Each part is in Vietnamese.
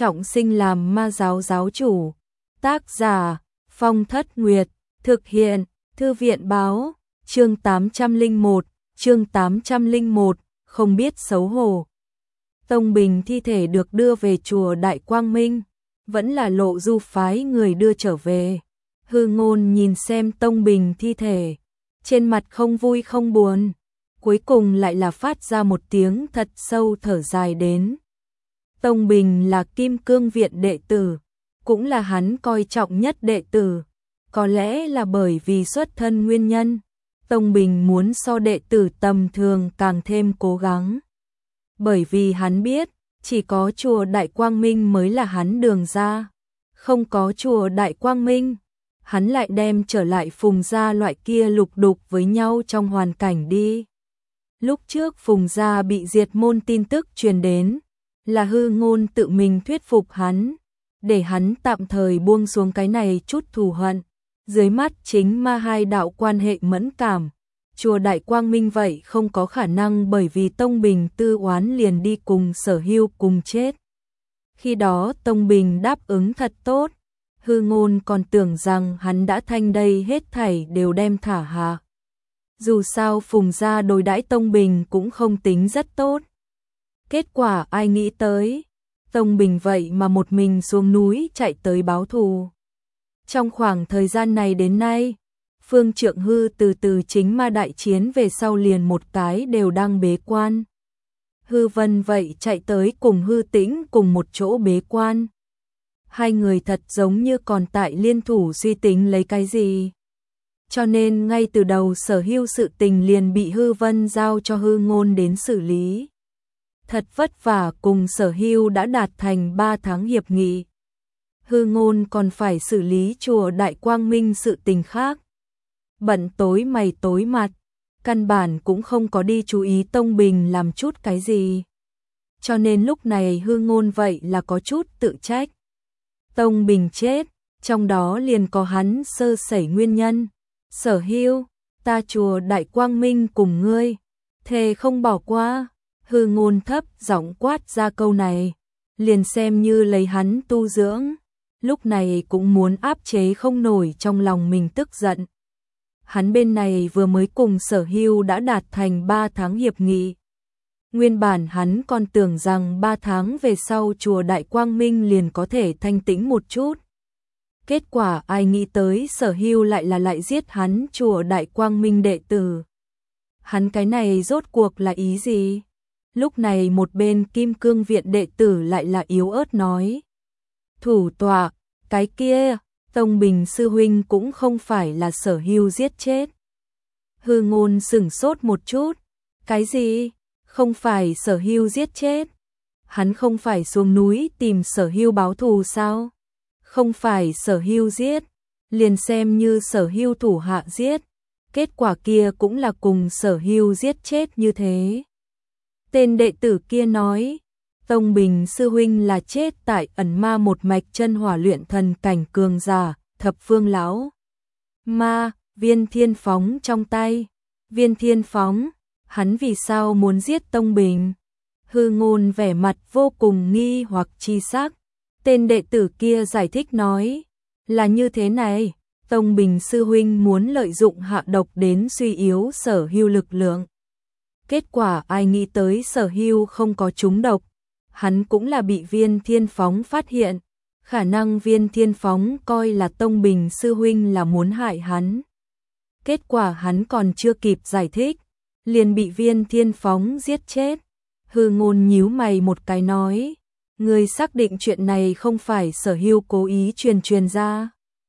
trọng sinh làm ma giáo giáo chủ. Tác giả Phong Thất Nguyệt. Thực hiện Thư viện báo. Chương 801, không biết xấu hổ. Tông Bình thi thể được đưa về chùa Đại Quang Minh, vẫn là Lộ Du phái người đưa trở về. Hư Ngôn nhìn xem Tông Bình thi thể, trên mặt không vui không buồn, cuối cùng lại là phát ra một tiếng thật sâu thở dài đến. Tông Bình là Kim Cương Viện đệ tử, cũng là hắn coi trọng nhất đệ tử, có lẽ là bởi vì xuất thân nguyên nhân, Tông Bình muốn so đệ tử tầm thường càng thêm cố gắng. Bởi vì hắn biết, chỉ có chùa Đại Quang Minh mới là hắn đường ra, không có chùa Đại Quang Minh, hắn lại đem trở lại Phùng gia loại kia lục đục với nhau trong hoàn cảnh đi. Lúc trước Phùng gia bị diệt môn tin tức truyền đến, là Hư Ngôn tự mình thuyết phục hắn, để hắn tạm thời buông xuống cái này chút thù hận. Dưới mắt chính ma hai đạo quan hệ mẫn cảm, chùa Đại Quang Minh vậy không có khả năng bởi vì Tông Bình tư oán liền đi cùng Sở Hưu cùng chết. Khi đó Tông Bình đáp ứng thật tốt, Hư Ngôn còn tưởng rằng hắn đã thanh đây hết thảy đều đem thả hạ. Dù sao Phùng gia đối đãi Tông Bình cũng không tính rất tốt. Kết quả ai nghĩ tới, Tông Bình vậy mà một mình xuống núi chạy tới báo thù. Trong khoảng thời gian này đến nay, Phương Trượng Hư từ chính ma đại chiến về sau liền một cái đều đang bế quan. Hư Vân vậy chạy tới cùng Hư Tĩnh cùng một chỗ bế quan. Hai người thật giống như còn tại liên thủ suy tính lấy cái gì. Cho nên ngay từ đầu Sở Hưu sự tình liền bị Hư Vân giao cho Hư Ngôn đến xử lý. Thật vất vả cùng Sở Hưu đã đạt thành 3 tháng hiệp nghị. Hư Ngôn còn phải xử lý chùa Đại Quang Minh sự tình khác. Bận tối mày tối mặt, căn bản cũng không có đi chú ý Tông Bình làm chút cái gì. Cho nên lúc này Hư Ngôn vậy là có chút tự trách. Tông Bình chết, trong đó liền có hắn sơ sẩy nguyên nhân. Sở Hưu, ta chùa Đại Quang Minh cùng ngươi, thề không bỏ qua. Hư Ngôn thấp giọng quát ra câu này, liền xem như lấy hắn tu dưỡng. Lúc này cũng muốn áp chế không nổi trong lòng mình tức giận. Hắn bên này vừa mới cùng Sở Hưu đã đạt thành 3 tháng hiệp nghị. Nguyên bản hắn còn tưởng rằng 3 tháng về sau chùa Đại Quang Minh liền có thể thanh tĩnh một chút. Kết quả ai nghĩ tới Sở Hưu lại giết hắn chùa Đại Quang Minh đệ tử. Hắn cái này rốt cuộc là ý gì? Lúc này một bên Kim Cương Viện đệ tử lại là yếu ớt nói. Thủ tọa, cái kia, Tông Bình sư huynh cũng không phải là Sở Hưu giết chết. Hư Ngôn sửng sốt một chút. Cái gì? Không phải Sở Hưu giết chết? Hắn không phải xuống núi tìm Sở Hưu báo thù sao? Không phải Sở Hưu giết, liền xem như Sở Hưu thủ hạ giết, kết quả kia cũng là cùng Sở Hưu giết chết như thế. Tên đệ tử kia nói, Tông Bình sư huynh là chết tại ẩn ma một mạch chân hỏa luyện thần cảnh cường giả, thập phương lão ma, viên thiên phóng trong tay. Viên thiên phóng, hắn vì sao muốn giết Tông Bình? Hư Ngôn vẻ mặt vô cùng nghi hoặc chi sắc. Tên đệ tử kia giải thích nói, là như thế này, Tông Bình sư huynh muốn lợi dụng hạ độc đến suy yếu Sở Hưu lực lượng. Kết quả ai nghĩ tới Sở Hưu không có trúng độc, hắn cũng là bị viên thiên phóng phát hiện, khả năng viên thiên phóng coi là Tông Bình sư huynh là muốn hại hắn. Kết quả hắn còn chưa kịp giải thích, liền bị viên thiên phóng giết chết. Hư Ngôn nhíu mày một cái nói, ngươi xác định chuyện này không phải Sở Hưu cố ý truyền ra.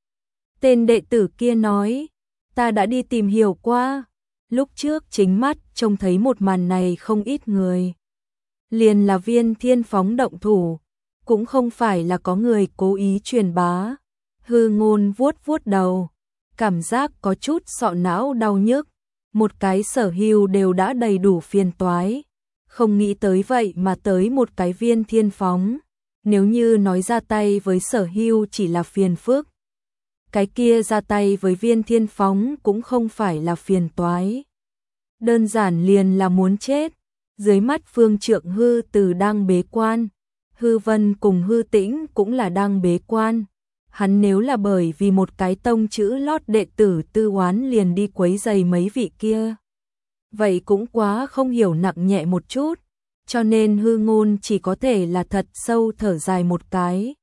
Tên đệ tử kia nói, ta đã đi tìm hiểu qua, lúc trước chính mắt trông thấy một màn này không ít người. Liền là viên thiên phóng động thủ, cũng không phải là có người cố ý truyền bá. Hư Ngôn vuốt đầu, cảm giác có chút sọ não đau nhức, một cái Sở Hưu đều đã đầy đủ phiền toái. Không nghĩ tới vậy mà tới một cái viên thiên phóng. Nếu như nói ra tay với Sở Hưu chỉ là phiền phức, cái kia ra tay với viên thiên phóng cũng không phải là phiền toái. Đơn giản liền là muốn chết. Dưới mắt Phương Trượng Hư từ đang bế quan, Hư Vân cùng Hư Tĩnh cũng là đang bế quan. Hắn nếu là bởi vì một cái tông chữ lót đệ tử Tư Oán liền đi quấy rầy mấy vị kia, vậy cũng quá không hiểu nặng nhẹ một chút, cho nên Hư Ngôn chỉ có thể là thật sâu thở dài một cái.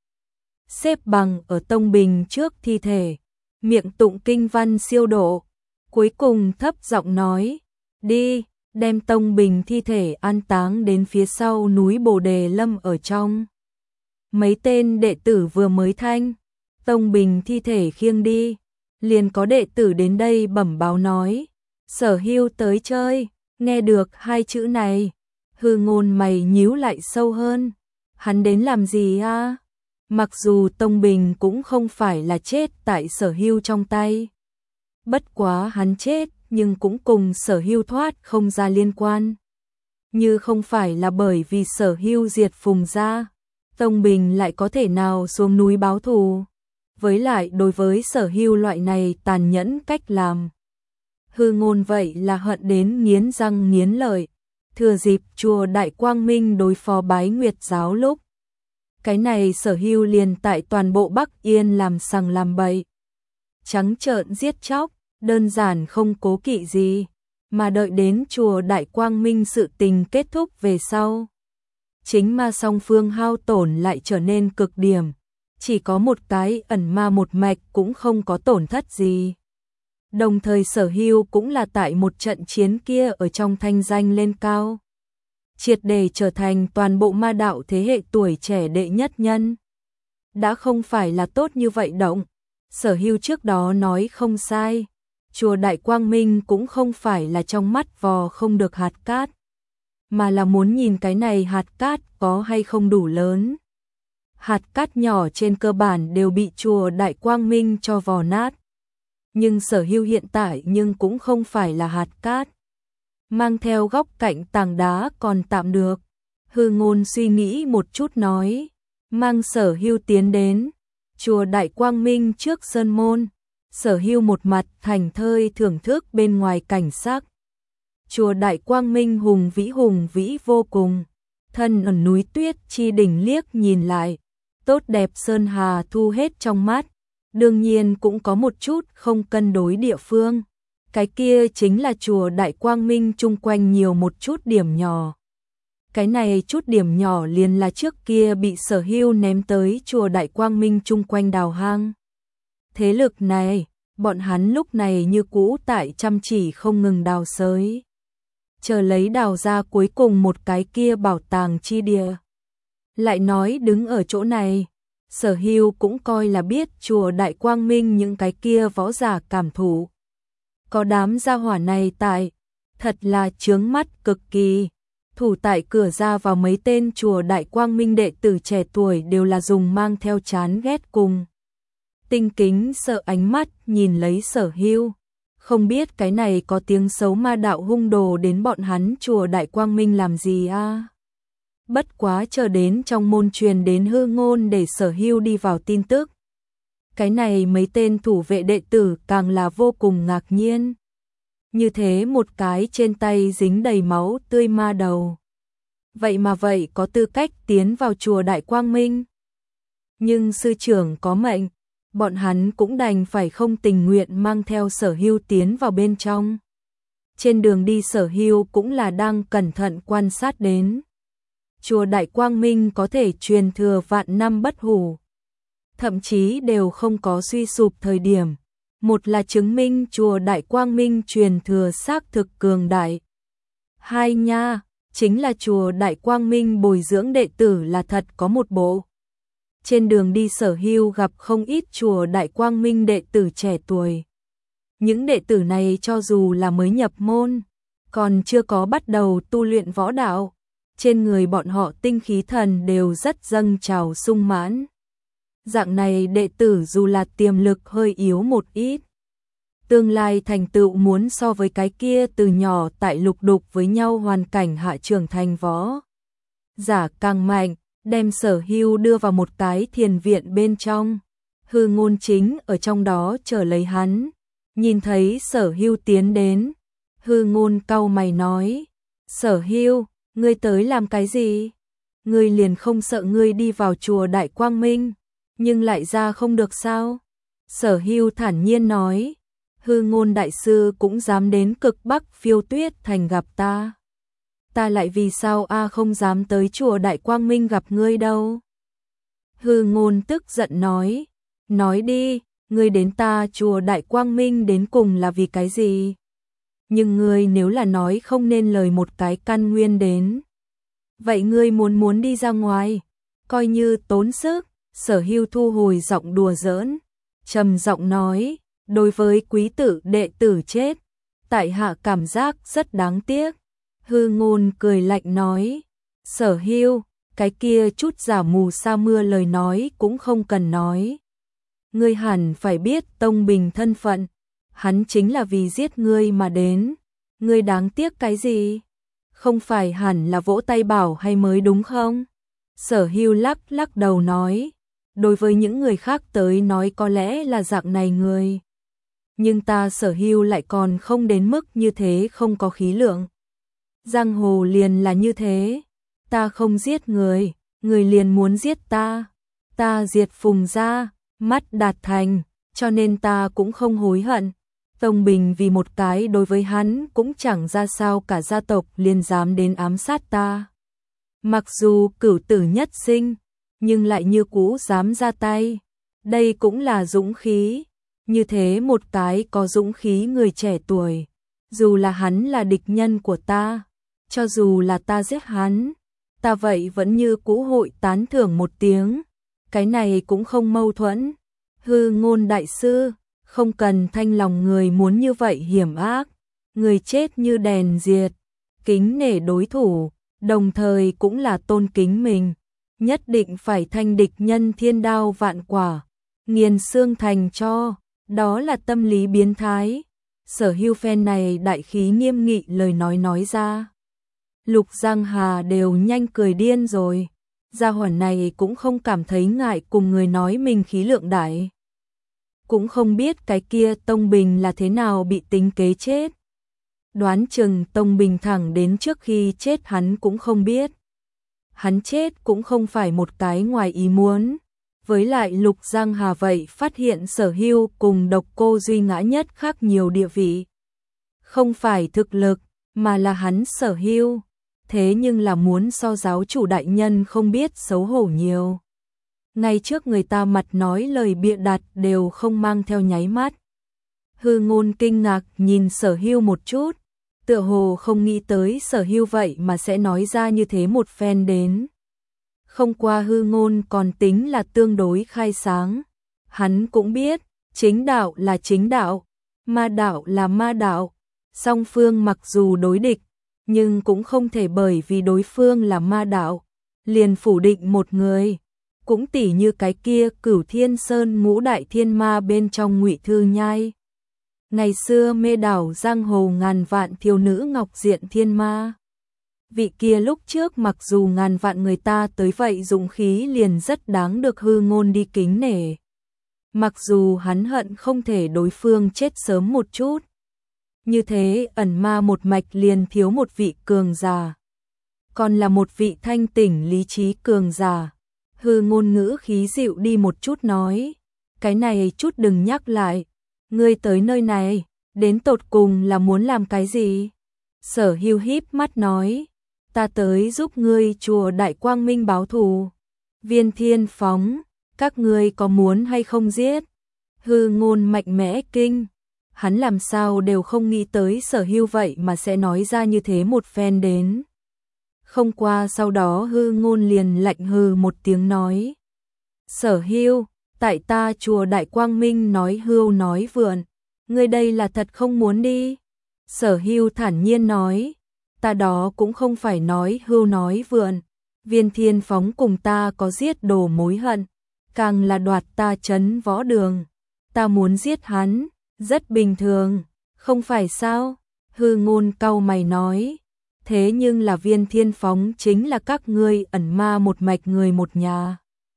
Xếp bằng ở tông bình trước thi thể, miệng tụng kinh văn siêu độ, cuối cùng thấp giọng nói, đi, đem tông bình thi thể an táng đến phía sau núi Bồ Đề Lâm ở trong. Mấy tên đệ tử vừa mới thanh tông bình thi thể khiêng đi, liền có đệ tử đến đây bẩm báo nói, Sở Hưu tới chơi. Nghe được hai chữ này, Hư Ngôn mày nhíu lại sâu hơn. Hắn đến làm gì a? Mặc dù tông bình cũng không phải là chết tại Sở Hưu trong tay, bất quá hắn chết nhưng cũng cùng Sở Hưu thoát không ra liên quan. Như không phải là bởi vì Sở Hưu diệt Phùng gia, tông bình lại có thể nào xuống núi báo thù. Với lại đối với Sở Hưu loại này tàn nhẫn cách làm, Hư Ngôn vậy là hận đến nghiến răng nghiến lợi. Thừa dịp chùa Đại Quang Minh đối phó Bái Nguyệt giáo lúc, cái này Sở Hưu liền tại toàn bộ Bắc Yên làm sằng làm bậy, trắng trợn giết chóc, đơn giản không cố kỵ gì, mà đợi đến chùa Đại Quang Minh sự tình kết thúc về sau, chính ma song phương hao tổn lại trở nên cực điểm, chỉ có một cái ẩn ma một mạch cũng không có tổn thất gì. Đồng thời Sở Hưu cũng là tại một trận chiến kia ở trong thanh danh lên cao, triệt để trở thành toàn bộ ma đạo thế hệ tuổi trẻ đệ nhất nhân. Đã không phải là tốt như vậy động, Sở Hưu trước đó nói không sai, chùa Đại Quang Minh cũng không phải là trong mắt vò không được hạt cát, mà là muốn nhìn cái này hạt cát có hay không đủ lớn. Hạt cát nhỏ trên cơ bản đều bị chùa Đại Quang Minh cho vò nát. Nhưng Sở Hưu hiện tại nhưng cũng không phải là hạt cát. Mang theo góc cạnh tảng đá còn tạm được. Hư Ngôn suy nghĩ một chút nói, mang Sở Hưu tiến đến chùa Đại Quang Minh trước sơn môn. Sở Hưu một mặt thành thơi thưởng thức bên ngoài cảnh sắc. Chùa Đại Quang Minh hùng vĩ vô cùng, thân ở núi tuyết chi đỉnh liếc nhìn lại, tốt đẹp sơn hà thu hết trong mắt. Đương nhiên cũng có một chút không cân đối địa phương, cái kia chính là chùa Đại Quang Minh chung quanh nhiều một chút điểm nhỏ. Cái này chút điểm nhỏ liền là trước kia bị Sở Hưu ném tới chùa Đại Quang Minh chung quanh đào hang. Thế lực này, bọn hắn lúc này như cũ tại chăm chỉ không ngừng đào xới, chờ lấy đào ra cuối cùng một cái kia bảo tàng chi địa. Lại nói đứng ở chỗ này, Sở Hưu cũng coi là biết chùa Đại Quang Minh những cái kia võ giả cảm thụ. Có đám gia hỏa này tại, thật là chướng mắt cực kỳ. Thủ tại cửa ra vào mấy tên chùa Đại Quang Minh đệ tử trẻ tuổi đều là dùng mang theo chán ghét cùng tinh kính sợ ánh mắt nhìn lấy Sở Hưu. Không biết cái này có tiếng xấu ma đạo hung đồ đến bọn hắn chùa Đại Quang Minh làm gì a? Bất quá chờ đến trong môn truyền đến Hư Ngôn để Sở Hưu đi vào tin tức. Cái này mấy tên thủ vệ đệ tử càng là vô cùng ngạc nhiên. Như thế một cái trên tay dính đầy máu tươi ma đầu, vậy mà vậy có tư cách tiến vào chùa Đại Quang Minh. Nhưng sư trưởng có mệnh, bọn hắn cũng đành phải không tình nguyện mang theo Sở Hưu tiến vào bên trong. Trên đường đi Sở Hưu cũng là đang cẩn thận quan sát đến. Chùa Đại Quang Minh có thể truyền thừa vạn năm bất hủ, thậm chí đều không có suy sụp thời điểm. Một là chứng minh chùa Đại Quang Minh truyền thừa xác thực cường đại. Hai nha, chính là chùa Đại Quang Minh bồi dưỡng đệ tử là thật có một bộ. Trên đường đi Sở Hưu gặp không ít chùa Đại Quang Minh đệ tử trẻ tuổi. Những đệ tử này cho dù là mới nhập môn, còn chưa có bắt đầu tu luyện võ đạo, trên người bọn họ tinh khí thần đều rất dâng trào sung mãn. Dạng này đệ tử dù là tiềm lực hơi yếu một ít, tương lai thành tựu muốn so với cái kia từ nhỏ tại lục đục với nhau hoàn cảnh hạ trưởng thành võ giả càng mạnh, đem Sở Hưu đưa vào một cái thiền viện bên trong. Hư Ngôn chính ở trong đó chờ lấy hắn, nhìn thấy Sở Hưu tiến đến, Hư Ngôn cau mày nói, Sở Hưu, ngươi tới làm cái gì? ngươi liền không sợ ngươi đi vào chùa Đại Quang Minh, nhưng lại ra không được sao? Sở Hưu thản nhiên nói, Hư Ngôn đại sư cũng dám đến cực Bắc Phiêu Tuyết thành gặp ta. Ta lại vì sao không dám tới chùa Đại Quang Minh gặp ngươi đâu? Hư Ngôn tức giận nói đi, ngươi đến ta chùa Đại Quang Minh đến cùng là vì cái gì? Nhưng ngươi nếu là nói không nên lời một cái căn nguyên đến. Vậy ngươi muốn đi ra ngoài, coi như tốn sức. Sở Hưu thu hồi giọng đùa giỡn, trầm giọng nói, đối với quý tử đệ tử chết, tại hạ cảm giác rất đáng tiếc. Hư Ngôn cười lạnh nói, Sở Hưu, cái kia chút giả mù sa mưa lời nói cũng không cần nói. Ngươi hẳn phải biết Tông Bình thân phận, hắn chính là vì giết ngươi mà đến, ngươi đáng tiếc cái gì? Không phải hẳn là vỗ tay bảo hay mới đúng không? Sở Hưu lắc đầu nói, đối với những người khác tới nói có lẽ là dạng này người. Nhưng ta Sở Hưu lại còn không đến mức như thế, không có khí lượng. Giang hồ liền là như thế, ta không giết người, người liền muốn giết ta. Ta diệt Phùng gia, mắt đạt thành, cho nên ta cũng không hối hận. Tông Bình vì một cái đối với hắn cũng chẳng ra sao cả gia tộc liền dám đến ám sát ta. Mặc dù cửu tử nhất sinh, nhưng lại như cũ dám ra tay. Đây cũng là dũng khí. Như thế một cái có dũng khí người trẻ tuổi, dù là hắn là địch nhân của ta, cho dù là ta giết hắn, ta vậy vẫn như cũ hội tán thưởng một tiếng. Cái này cũng không mâu thuẫn. Hư Ngôn đại sư, không cần thanh lòng người muốn như vậy hiểm ác, người chết như đèn diệt, kính nể đối thủ, đồng thời cũng là tôn kính mình, nhất định phải thanh địch nhân thiên đao vạn quả, nghiền xương thành tro, đó là tâm lý biến thái. Sở Hưu phen này đại khí nghiêm nghị lời nói ra. Lục Giang Hà đều nhanh cười điên rồi, gia hỏa này cũng không cảm thấy ngại cùng người nói mình khí lượng đại. Cũng không biết cái kia Tông Bình là thế nào bị tính kế chết. Đoán chừng Tông Bình thẳng đến trước khi chết hắn cũng không biết. Hắn chết cũng không phải một cái ngoài ý muốn. Với lại Lục Giang Hà vậy phát hiện Sở Hưu cùng Độc Cô Duy ngã nhất khác nhiều địa vị. Không phải thực lực, mà là hắn Sở Hưu. Thế nhưng là muốn so giáo chủ đại nhân không biết xấu hổ nhiều. Ngay trước người ta mặt nói lời bịa đặt đều không mang theo nháy mắt. Hư Ngôn kinh ngạc nhìn Sở Hưu một chút, tựa hồ không nghĩ tới Sở Hưu vậy mà sẽ nói ra như thế một phen đến. Không qua Hư Ngôn còn tính là tương đối khai sáng. Hắn cũng biết, chính đạo là chính đạo, ma đạo là ma đạo. Song phương mặc dù đối địch, nhưng cũng không thể bởi vì đối phương là ma đạo, liền phủ định một người. Cũng tỉ như cái kia Cửu Thiên Sơn ngũ đại thiên ma bên trong Ngụy Thư Nhai. Ngày xưa mê đảo giang hồ ngàn vạn thiếu nữ Ngọc Diện Thiên Ma. Vị kia lúc trước mặc dù ngàn vạn người ta tới vậy dũng khí liền rất đáng được Hư Ngôn đi kính nể. Mặc dù hắn hận không thể đối phương chết sớm một chút. Như thế ẩn ma một mạch liền thiếu một vị cường giả. Còn là một vị thanh tỉnh lý trí cường giả. Hư Ngôn ngữ khí dịu đi một chút nói. Cái này chút đừng nhắc lại. Ngươi tới nơi này, đến tột cùng là muốn làm cái gì? Sở Hưu híp mắt nói. Ta tới giúp ngươi chùa Đại Quang Minh báo thù. Viên Thiên Phóng, các ngươi có muốn hay không giết? Hư Ngôn mạnh mẽ kinh. Hắn làm sao đều không nghĩ tới Sở Hưu vậy mà sẽ nói ra như thế một phen đến. Không qua sau đó Hư Ngôn liền lạnh hừ một tiếng nói. Sở Hưu, tại ta chùa Đại Quang Minh nói hưu nói vượn, ngươi đây là thật không muốn đi. Sở Hưu thản nhiên nói, ta đó cũng không phải nói hưu nói vượn, Viên Thiên Phóng cùng ta có giết đồ mối hận, càng là đoạt ta trấn võ đường, ta muốn giết hắn, rất bình thường, không phải sao? Hư Ngôn cau mày nói, thế nhưng là Viên Thiên Phóng chính là các ngươi ẩn ma một mạch người một nhà.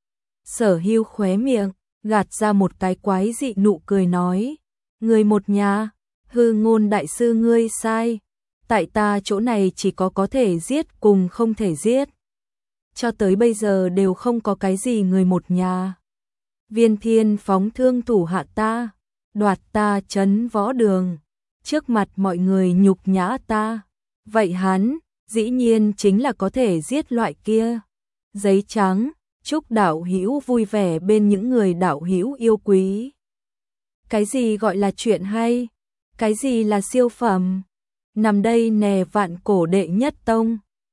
Sở Hưu khóe miệng, gạt ra một cái quái dị nụ cười nói, người một nhà, Hư Ngôn đại sư ngươi sai, tại ta chỗ này chỉ có thể giết cùng không thể giết. cho tới bây giờ đều không có cái gì người một nhà. Viên Thiên phóng thương thủ hạ ta, đoạt ta trấn võ đường, trước mặt mọi người nhục nhã ta. Vậy hắn, dĩ nhiên chính là có thể giết loại kia. Giấy trắng, chúc đạo hữu vui vẻ bên những người đạo hữu yêu quý. Cái gì gọi là chuyện hay? Cái gì là siêu phẩm? Nằm đây nè Vạn Cổ đệ nhất tông.